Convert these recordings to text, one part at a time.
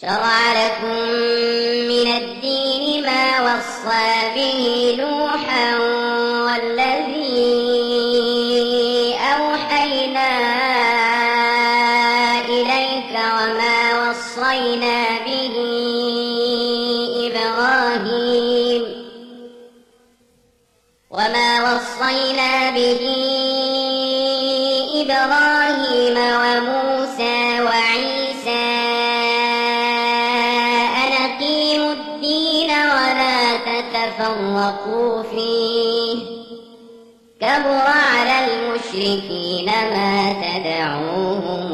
شرع لكم من الدين ما وصى به نوحا والذي أوحينا إليك وما وصينا به إبراهيم وموسى وعيسى أن أقيموا الدين ولا تتفرقوا فيه كبر على المشركين ما تدعوهم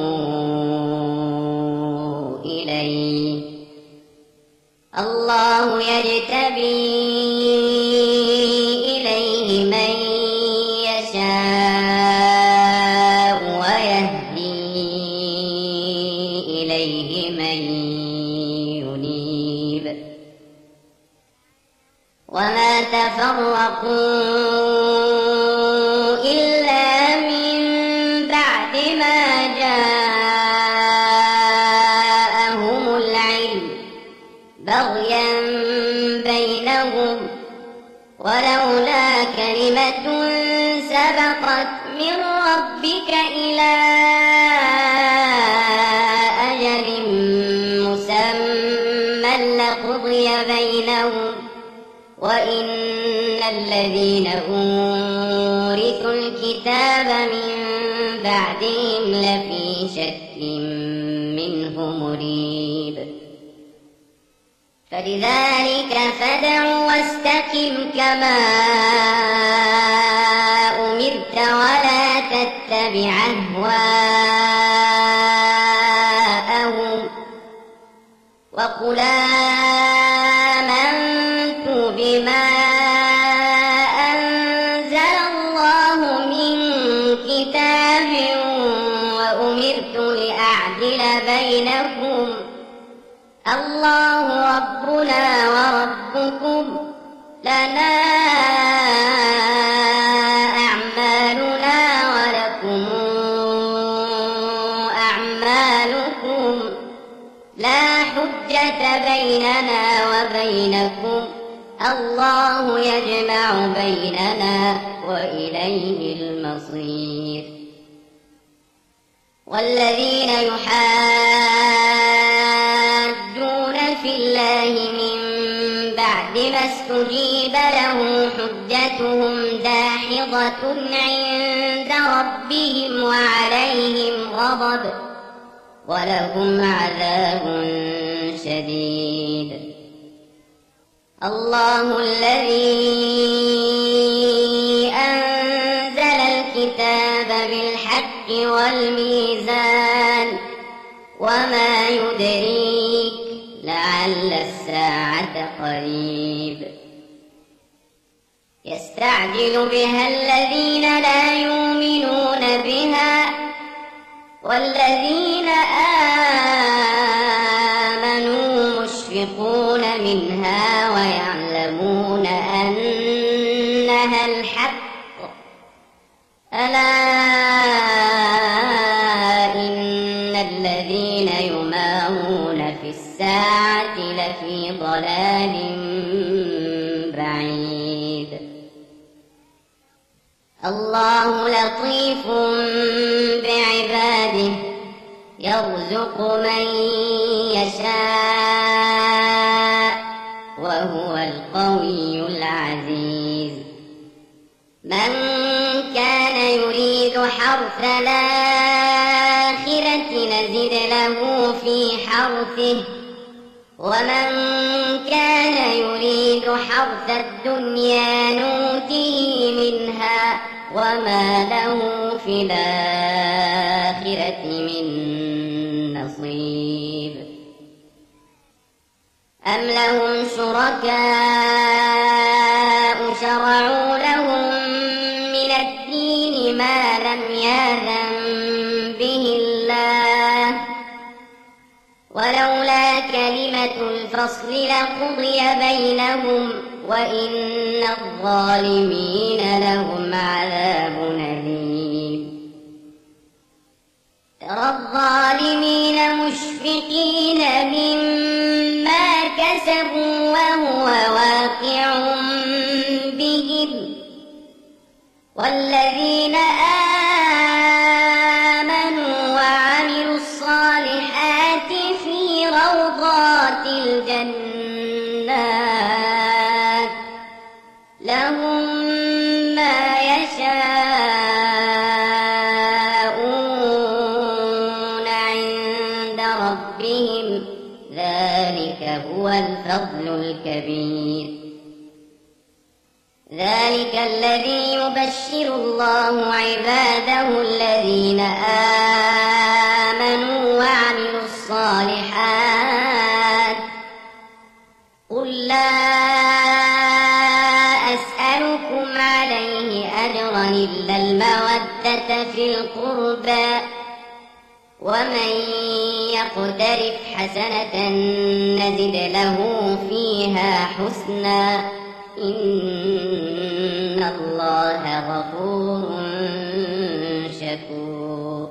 إليه الله يجتبي إليه من يشاء ويهدي إليه من ينيب وما تفرقوا إلا من بعد ما جاءهم العلم بغيا بينهم ولولا كلمة سبقت من ربك إلى أجل مسمى لقضي بينهم وإن الذين أورثوا الكتاب من بعدهم لفي شك منه مريب فلذلك فادع واستقم كما أمرت ولا تتبع أهواءهم وقل آمنت بما أنزل الله من كتاب وأمرت لأعدل بينكم الله ربنا وربكم لنا أعمالنا ولكم أعمالكم لا حجة بيننا وبينكم الله يجمع بيننا وإليه المصير والذين يحادون في الله من بعد ما استجيب له حجتهم داحضة عند ربهم وعليهم غضب ولهم عذاب شديد الله الذي أنزل الكتاب بالحق والميزان وما يدريك لعل الساعة قريب يستعجل بها الذين لا يؤمنون بها والذين آمنوا مشفقون منها ويعلمون أنها الحق ألا إن الذين يمارون في الساعة لفي ضلال بعيد الله لطيف بعباده يرزق من يشاء وهو القوي العزيز من كان يريد حرث الآخرة نزد له في حرثه ومن كان يريد حرث الدنيا نؤته منها وما له في الآخرة من نصيب أم لهم شركاء شرعوا لهم من الدين ما لم يأذن به الله ولولا كلمة الفصل لقضي بينهم وإن الظالمين لهم عذاب أليم ترى الظالمين مشفقين للمنفقين مما كسبوا وهو واقع بهم والذين آمنوا وعملوا الصالحات في روضات الجنات لهم ما يشاءون عند ربهم ذلك هو الفضل الكبير ذلك الذي يبشر الله عباده الذين آمنوا وعملوا الصالحات قل لا أسألكم عليه أجرا إلا المودة في القربى ومن يقترف حسنة نزد له فيها حسنا إن الله غفور شكور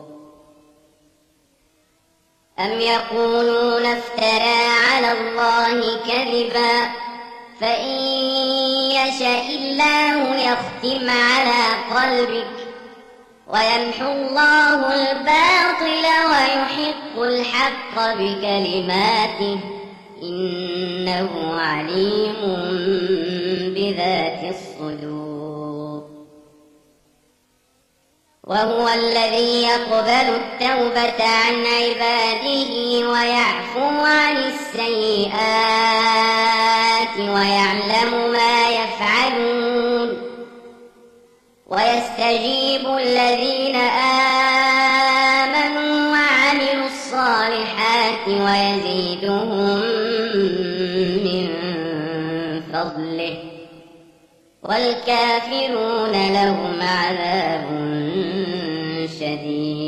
أم يقولون افترى على الله كذبا فإن يشاء الله يختم على قلبك ويمحو الله الباطل ويحق الحق بكلماته إنه عليم بذات الصدور وهو الذي يقبل التوبة عن عباده ويعفو عن السيئات ويعلم ما يفعلون ويستجيب الذين آمنوا وعملوا الصالحات ويزيدهم من فضله والكافرون لهم عذاب شديد